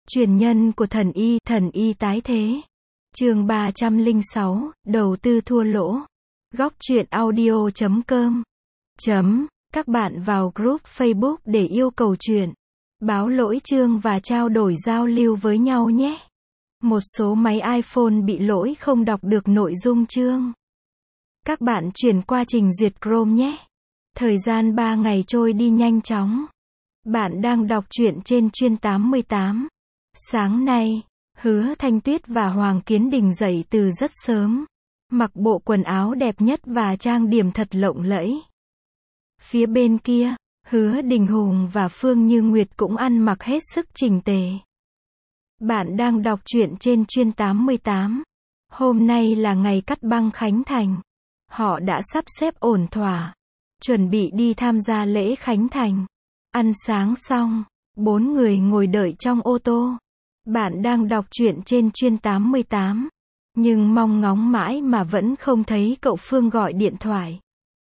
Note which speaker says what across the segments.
Speaker 1: Truyền nhân của thần y tái thế. Chương 306, đầu tư thua lỗ. Góc truyện audio.com. Các bạn vào group Facebook để yêu cầu truyện, báo lỗi chương và trao đổi giao lưu với nhau nhé. Một số máy iPhone bị lỗi không đọc được nội dung chương. Các bạn chuyển qua trình duyệt Chrome nhé. Thời gian 3 ngày trôi đi nhanh chóng. Bạn đang đọc truyện trên Chuyên 88. Sáng nay, Hứa Thanh Tuyết và Hoàng Kiến Đình dậy từ rất sớm, mặc bộ quần áo đẹp nhất và trang điểm thật lộng lẫy. Phía bên kia, Hứa Đình Hùng và Phương Như Nguyệt cũng ăn mặc hết sức chỉnh tề. Bạn đang đọc truyện trên Chuyên 88. Hôm nay là ngày cắt băng khánh thành. Họ đã sắp xếp ổn thỏa, chuẩn bị đi tham gia lễ khánh thành. Ăn sáng xong, 4 người ngồi đợi trong ô tô. Bạn đang đọc truyện trên Chuyên 88, nhưng mong ngóng mãi mà vẫn không thấy cậu Phương gọi điện thoại.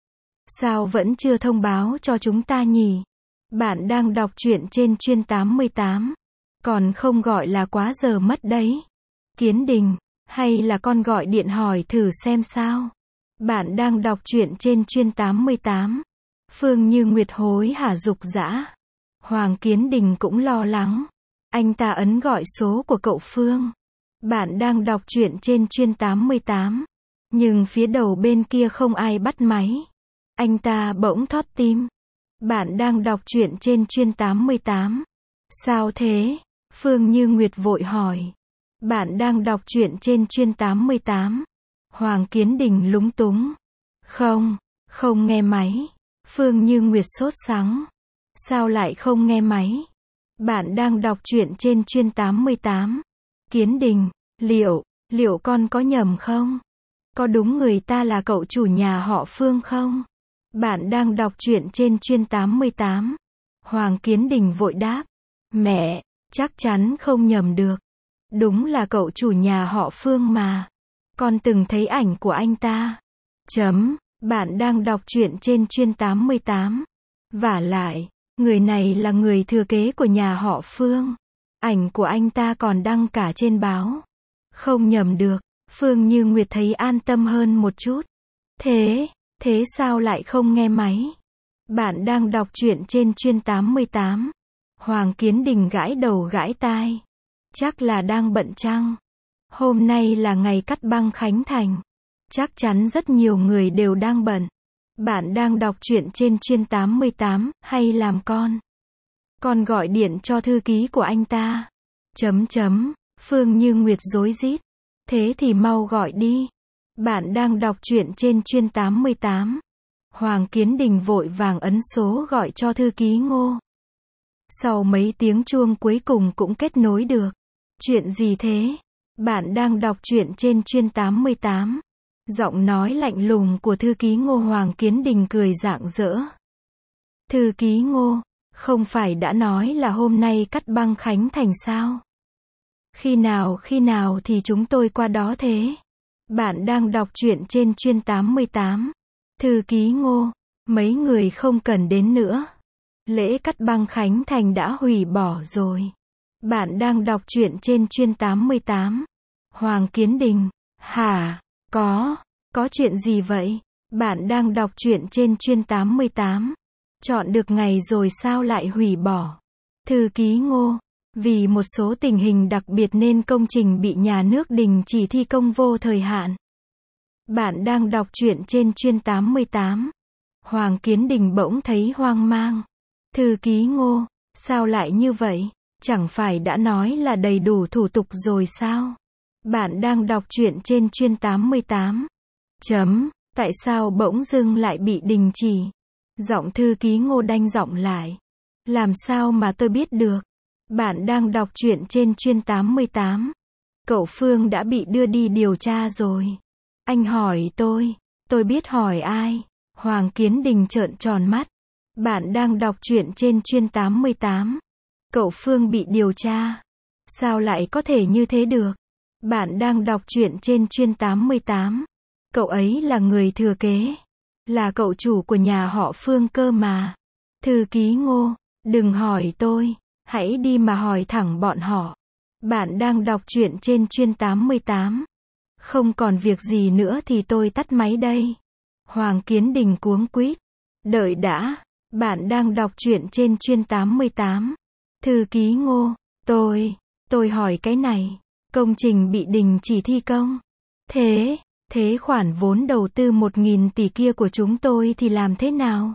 Speaker 1: Sao vẫn chưa thông báo cho chúng ta nhỉ? Bạn đang đọc truyện trên Chuyên 88, còn không gọi là quá giờ mất đấy. Kiến Đình, hay là con gọi điện hỏi thử xem sao? Bạn đang đọc truyện trên Chuyên 88. Phương Như Nguyệt hối hả giục giã. Hoàng Kiến Đình cũng lo lắng. Anh ta ấn gọi số của cậu Phương. Bạn đang đọc truyện trên Chuyên 88. Nhưng phía đầu bên kia không ai bắt máy. Anh ta bỗng thót tim. Bạn đang đọc truyện trên Chuyên 88. Sao thế? Phương Như Nguyệt vội hỏi. Bạn đang đọc truyện trên Chuyên 88. Hoàng Kiến Đình lúng túng. Không nghe máy. Phương Như Nguyệt sốt sắng. Sao lại không nghe máy? Bạn đang đọc truyện trên Chuyên 88. Kiến Đình, liệu con có nhầm không? Có đúng người ta là cậu chủ nhà họ Phương không? Bạn đang đọc truyện trên Chuyên 88. Hoàng Kiến Đình vội đáp. Mẹ, chắc chắn không nhầm được. Đúng là cậu chủ nhà họ Phương mà. Con từng thấy ảnh của anh ta. Bạn đang đọc truyện trên Chuyên 88. Vả lại, người này là người thừa kế của nhà họ Phương. Ảnh của anh ta còn đăng cả trên báo. Không nhầm được. Phương Như Nguyệt thấy an tâm hơn một chút. Thế sao lại không nghe máy? Bạn đang đọc truyện trên Chuyên 88. Hoàng Kiến Đình gãi đầu gãi tai. Chắc là đang bận chăng? Hôm nay là ngày cắt băng khánh thành. Chắc chắn rất nhiều người đều đang bận. Bạn đang đọc truyện trên Chuyên 88, hay làm con gọi điện cho thư ký của anh ta. Phương Như Nguyệt rối rít. Thế thì mau gọi đi. Bạn đang đọc truyện trên Chuyên 88. Hoàng Kiến Đình vội vàng ấn số gọi cho thư ký Ngô. Sau mấy tiếng chuông cuối cùng cũng kết nối được. Chuyện gì thế? Bạn đang đọc truyện trên Chuyên 88. Giọng nói lạnh lùng của thư ký Ngô. Hoàng Kiến Đình cười rạng rỡ. Thư ký Ngô, không phải đã nói là hôm nay cắt băng khánh thành sao? Khi nào thì chúng tôi qua đó thế? Bạn đang đọc truyện trên Chuyên 88. Thư ký Ngô, mấy người không cần đến nữa. Lễ cắt băng khánh thành đã hủy bỏ rồi. Bạn đang đọc truyện trên Chuyên 88. Hoàng Kiến Đình, hả? Có chuyện gì vậy? Bạn đang đọc truyện trên Chuyên 88. Chọn được ngày rồi sao lại hủy bỏ? Thư ký Ngô, vì một số tình hình đặc biệt nên công trình bị nhà nước đình chỉ thi công vô thời hạn. Bạn đang đọc truyện trên Chuyên 88. Hoàng Kiến Đình bỗng thấy hoang mang. Thư ký Ngô, sao lại như vậy? Chẳng phải đã nói là đầy đủ thủ tục rồi sao? Bạn đang đọc truyện trên Chuyên 88. Tại sao bỗng dưng lại bị đình chỉ? Giọng thư ký Ngô đanh giọng lại. Làm sao mà tôi biết được? Bạn đang đọc truyện trên Chuyên 88. Cậu Phương đã bị đưa đi điều tra rồi. Anh hỏi tôi biết hỏi ai? Hoàng Kiến Đình trợn tròn mắt. Bạn đang đọc truyện trên Chuyên 88. Cậu Phương bị điều tra. Sao lại có thể như thế được? Bạn đang đọc truyện trên Chuyên 88. Cậu ấy là người thừa kế. Là cậu chủ của nhà họ Phương cơ mà. Thư ký Ngô, đừng hỏi tôi. Hãy đi mà hỏi thẳng bọn họ. Bạn đang đọc truyện trên chuyên 88. Không còn việc gì nữa thì tôi tắt máy đây. Hoàng Kiến Đình cuống quýt. Đợi đã. Bạn đang đọc truyện trên chuyên 88. Thư ký Ngô. Tôi hỏi cái này. Công trình bị đình chỉ thi công. Thế khoản vốn đầu tư 1.000 tỷ kia của chúng tôi thì làm thế nào?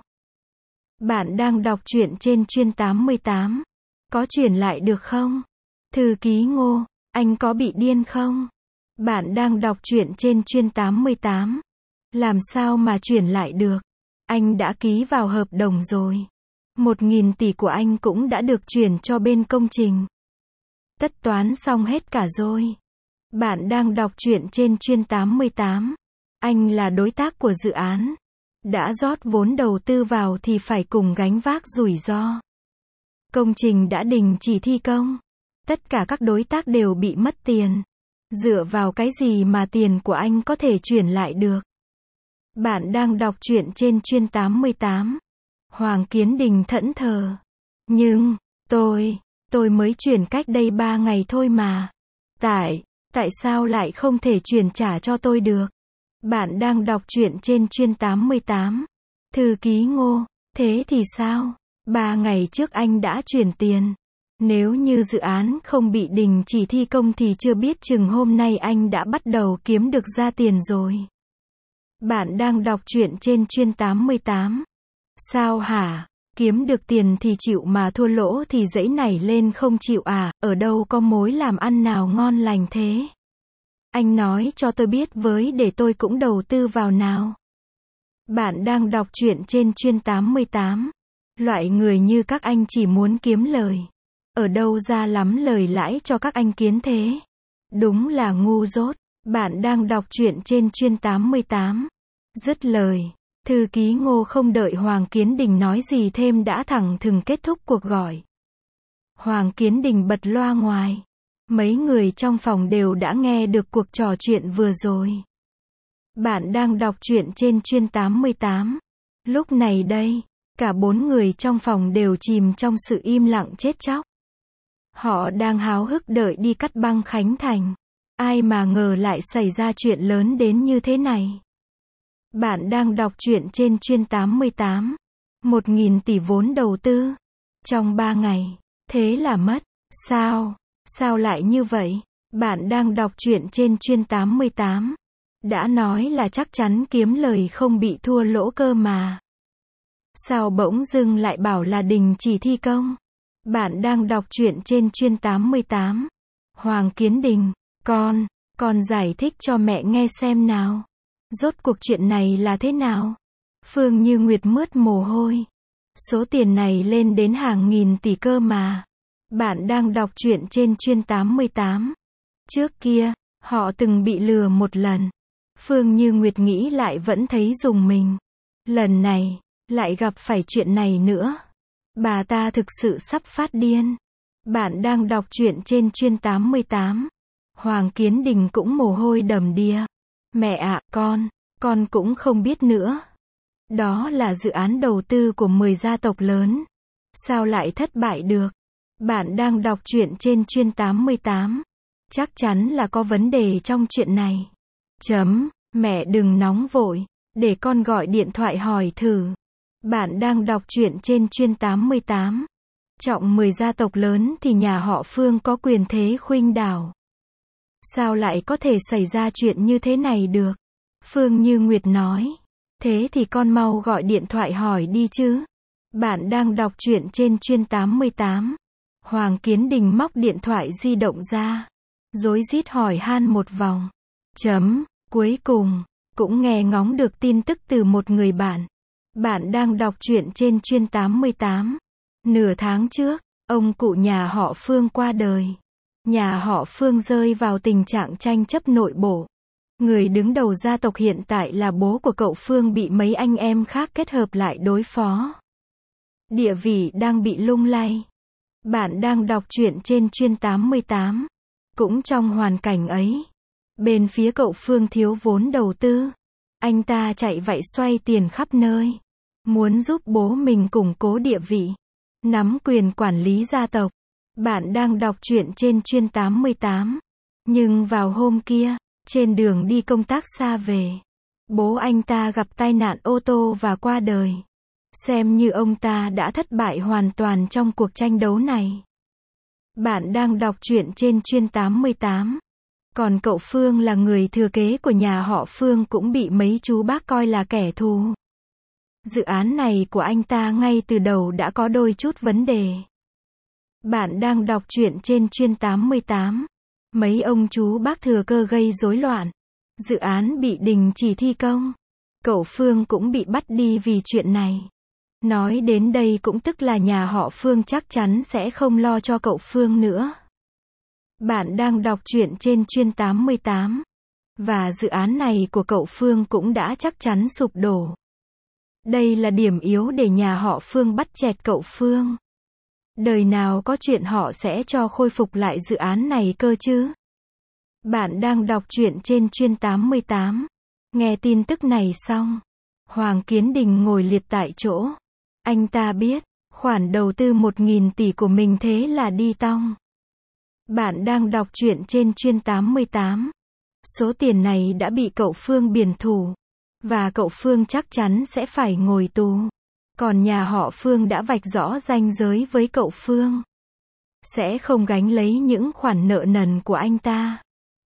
Speaker 1: Bạn đang đọc truyện trên chuyên 88. Có chuyển lại được không? Thư ký Ngô, anh có bị điên không? Bạn đang đọc truyện trên chuyên 88. Làm sao mà chuyển lại được? Anh đã ký vào hợp đồng rồi. 1.000 tỷ của anh cũng đã được chuyển cho bên công trình. Tất toán xong hết cả rồi. Bạn đang đọc truyện trên chuyên 88. Anh là đối tác của dự án. Đã rót vốn đầu tư vào thì phải cùng gánh vác rủi ro. Công trình đã đình chỉ thi công. Tất cả các đối tác đều bị mất tiền. Dựa vào cái gì mà tiền của anh có thể chuyển lại được? Bạn đang đọc truyện trên chuyên 88. Hoàng Kiến Đình thẫn thờ. Nhưng, tôi mới chuyển cách đây 3 ngày thôi mà. Tại sao lại không thể chuyển trả cho tôi được? Bạn đang đọc truyện trên chuyên 88. Thư ký Ngô, thế thì sao? 3 ngày trước anh đã chuyển tiền. Nếu như dự án không bị đình chỉ thi công thì chưa biết chừng hôm nay anh đã bắt đầu kiếm được ra tiền rồi. Bạn đang đọc truyện trên chuyên 88. Sao hả? Kiếm được tiền thì chịu mà thua lỗ thì dãy nảy lên không chịu à? Ở đâu có mối làm ăn nào ngon lành thế? Anh nói cho tôi biết với để tôi cũng đầu tư vào nào. Bạn đang đọc truyện trên chuyên 88. Loại người như các anh chỉ muốn kiếm lời. Ở đâu ra lắm lời lãi cho các anh kiến thế? Đúng là ngu dốt. Bạn đang đọc truyện trên chuyên 88. Dứt lời. Thư ký Ngô không đợi Hoàng Kiến Đình nói gì thêm đã thẳng thừng kết thúc cuộc gọi. Hoàng Kiến Đình bật loa ngoài. Mấy người trong phòng đều đã nghe được cuộc trò chuyện vừa rồi. Bạn đang đọc truyện trên chuyên 88. Lúc này đây, cả 4 người trong phòng đều chìm trong sự im lặng chết chóc. Họ đang háo hức đợi đi cắt băng khánh thành. Ai mà ngờ lại xảy ra chuyện lớn đến như thế này. Bạn đang đọc truyện trên chuyên 88. 1.000 tỷ vốn đầu tư. Trong 3 ngày. Thế là mất. Sao lại như vậy? Bạn đang đọc truyện trên chuyên 88. Đã nói là chắc chắn kiếm lời không bị thua lỗ cơ mà. Sao bỗng dưng lại bảo là đình chỉ thi công? Bạn đang đọc truyện trên chuyên 88. Hoàng Kiến Đình, con giải thích cho mẹ nghe xem nào. Rốt cuộc chuyện này là thế nào? Phương Như Nguyệt mướt mồ hôi. Số tiền này lên đến hàng nghìn tỷ cơ mà. Bạn đang đọc truyện trên chuyên 88. Trước kia, họ từng bị lừa một lần. Phương Như Nguyệt nghĩ lại vẫn thấy rùng mình. Lần này, lại gặp phải chuyện này nữa. Bà ta thực sự sắp phát điên. Bạn đang đọc truyện trên chuyên 88. Hoàng Kiến Đình cũng mồ hôi đầm đìa. Mẹ ạ, con cũng không biết nữa. Đó là dự án đầu tư của 10 gia tộc lớn. Sao lại thất bại được? Bạn đang đọc truyện trên chuyên 88. Chắc chắn là có vấn đề trong chuyện này. Mẹ đừng nóng vội. Để con gọi điện thoại hỏi thử. Bạn đang đọc truyện trên chuyên 88. Trọng 10 gia tộc lớn thì nhà họ Phương có quyền thế khuynh đảo. Sao lại có thể xảy ra chuyện như thế này được? Phương Như Nguyệt nói. Thế thì con mau gọi điện thoại hỏi đi chứ. Bạn đang đọc truyện trên chuyên 88. Hoàng Kiến Đình móc điện thoại di động ra. Rối rít hỏi han một vòng. Cuối cùng, cũng nghe ngóng được tin tức từ một người bạn. Bạn đang đọc truyện trên chuyên 88. Nửa tháng trước, ông cụ nhà họ Phương qua đời. Nhà họ Phương rơi vào tình trạng tranh chấp nội bộ. Người đứng đầu gia tộc hiện tại là bố của cậu Phương bị mấy anh em khác kết hợp lại đối phó. Địa vị đang bị lung lay. Bạn đang đọc truyện trên chuyên 88. Cũng trong hoàn cảnh ấy, bên phía cậu Phương thiếu vốn đầu tư. Anh ta chạy vạy xoay tiền khắp nơi. Muốn giúp bố mình củng cố địa vị. Nắm quyền quản lý gia tộc. Bạn đang đọc truyện trên chuyên 88. Nhưng vào hôm kia, trên đường đi công tác xa về, bố anh ta gặp tai nạn ô tô và qua đời. Xem như ông ta đã thất bại hoàn toàn trong cuộc tranh đấu này. Bạn đang đọc truyện trên chuyên 88. Còn cậu Phương là người thừa kế của nhà họ Phương cũng bị mấy chú bác coi là kẻ thù. Dự án này của anh ta ngay từ đầu đã có đôi chút vấn đề. Bạn đang đọc truyện trên chuyên 88. Mấy ông chú bác thừa cơ gây rối loạn. Dự án bị đình chỉ thi công. Cậu Phương cũng bị bắt đi vì chuyện này. Nói đến đây cũng tức là nhà họ Phương chắc chắn sẽ không lo cho cậu Phương nữa. Bạn đang đọc truyện trên chuyên 88. Và dự án này của cậu Phương cũng đã chắc chắn sụp đổ. Đây là điểm yếu để nhà họ Phương bắt chẹt cậu Phương. Đời nào có chuyện họ sẽ cho khôi phục lại dự án này cơ chứ? Bạn đang đọc truyện trên chuyên 88. Nghe tin tức này xong, Hoàng Kiến Đình ngồi liệt tại chỗ. Anh ta biết, khoản đầu tư 1.000 tỷ của mình thế là đi tong. Bạn đang đọc truyện trên chuyên 88. Số tiền này đã bị cậu Phương biển thủ. Và cậu Phương chắc chắn sẽ phải ngồi tù. Còn nhà họ Phương đã vạch rõ ranh giới với cậu Phương. Sẽ không gánh lấy những khoản nợ nần của anh ta.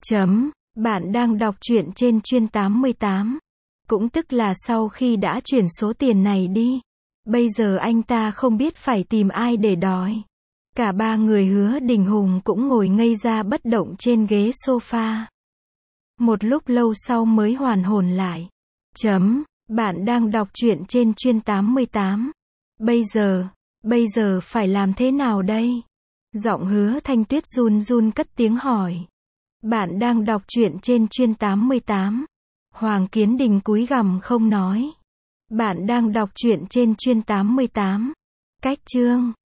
Speaker 1: Bạn đang đọc truyện trên chuyên 88. Cũng tức là sau khi đã chuyển số tiền này đi, bây giờ anh ta không biết phải tìm ai để đòi. Cả ba người Hứa Đình Hùng cũng ngồi ngây ra bất động trên ghế sofa. Một lúc lâu sau mới hoàn hồn lại. Bạn đang đọc truyện trên chuyên 88. Bây giờ phải làm thế nào đây? Giọng Hứa Thanh Tuyết run run cất tiếng hỏi. Bạn đang đọc truyện trên chuyên 88. Hoàng Kiến Đình cúi gằm không nói. Bạn đang đọc truyện trên chuyên 88. Cách chương